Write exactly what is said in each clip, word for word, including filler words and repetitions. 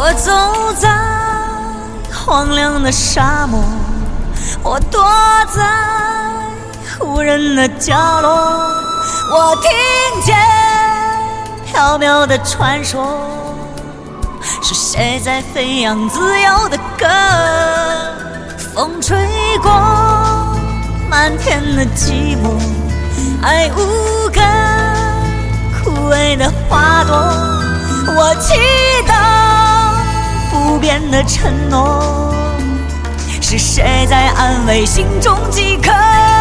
我走在荒凉的沙漠，我躲在无人的角落，我听见飘渺的传说，是谁在飞扬自由的歌？风吹过漫天的寂寞，爱无根枯萎的花朵，我祈祷不变的承诺，是谁在安慰心中饥渴？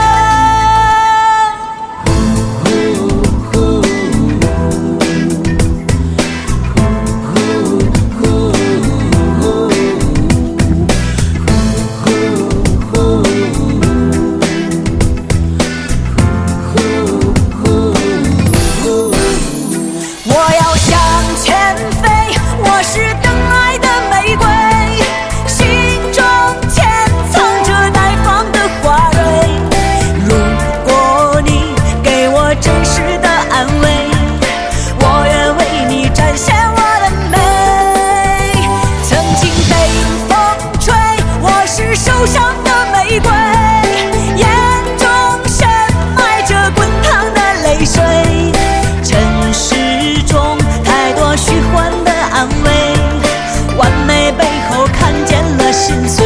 我要向前飞，我是等爱的玫瑰，心中潜藏着待放的花蕊。如果你给我真实的安慰，我愿为你展现我的美。曾经被风吹，我是受伤的玫瑰，眼中深埋着滚烫的泪水。尘世中太多虚幻的安慰，完美背后看见了心碎。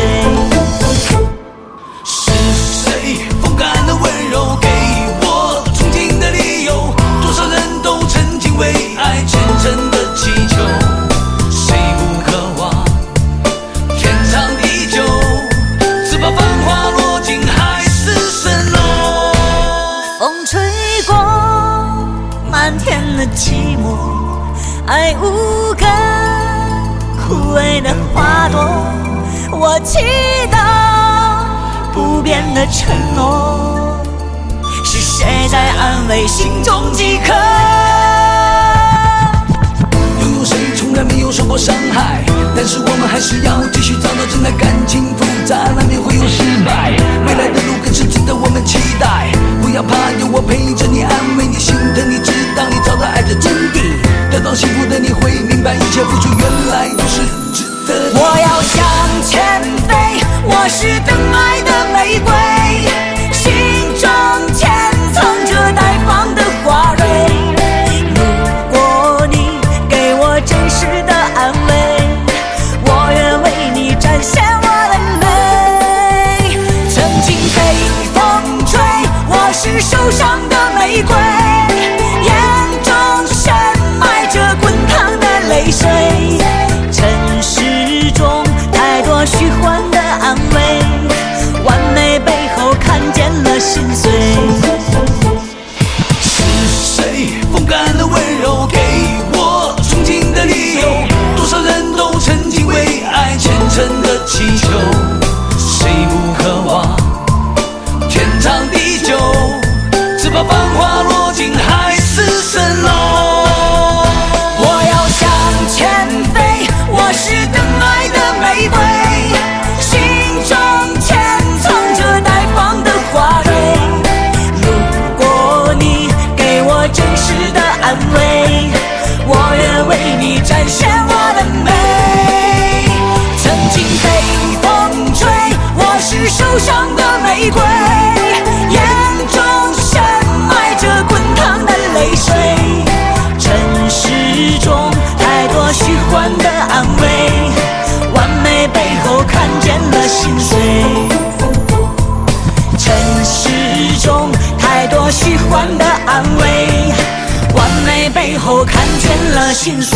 是谁风干的温柔，给我憧憬的理由？多少人都曾经为爱虔诚的祈求，谁不渴望天长地久？只怕繁华落尽海市蜃楼。 风吹过漫天的寂寞，爱无根枯萎的花朵，我祈祷不变的承诺，是谁在安慰心中饥渴？ 拥有谁从来没有受过伤害，但是我们还是要继续找到真爱。感情复杂，难免会有失败，未来的路更是值得我们期待。不要怕，有我陪着你，安慰你，心疼你，直到你找到爱的真谛。得到幸福的你会明白，一切付出原来都是值得的。 我要向前飞，我是等爱的玫瑰，心中潜藏着待放的花蕊。如果你给我真实的安慰，我愿为你展现我的美。曾经被风吹，我是受伤的玫瑰，眼中深埋着滚烫的泪水。尘世中太多虚幻的安慰，完美背后看见了心碎。 是谁风干的温柔，给我憧憬的理由？多少人都曾经为爱虔诚的祈求，谁不渴望天长地久？只怕繁华落尽海市蜃楼。 我要向前飞，我是等爱的玫瑰，心中潜藏着待放的花蕊。如果你给我真实的安慰，我愿为你展现我的美。曾经被风吹，我是受伤的玫瑰，眼中深埋着滚烫的泪水。尘世中太多虚幻的安慰，完美背后看见了心碎。尘世中太多虚幻的安慰，完美背后看见了心碎。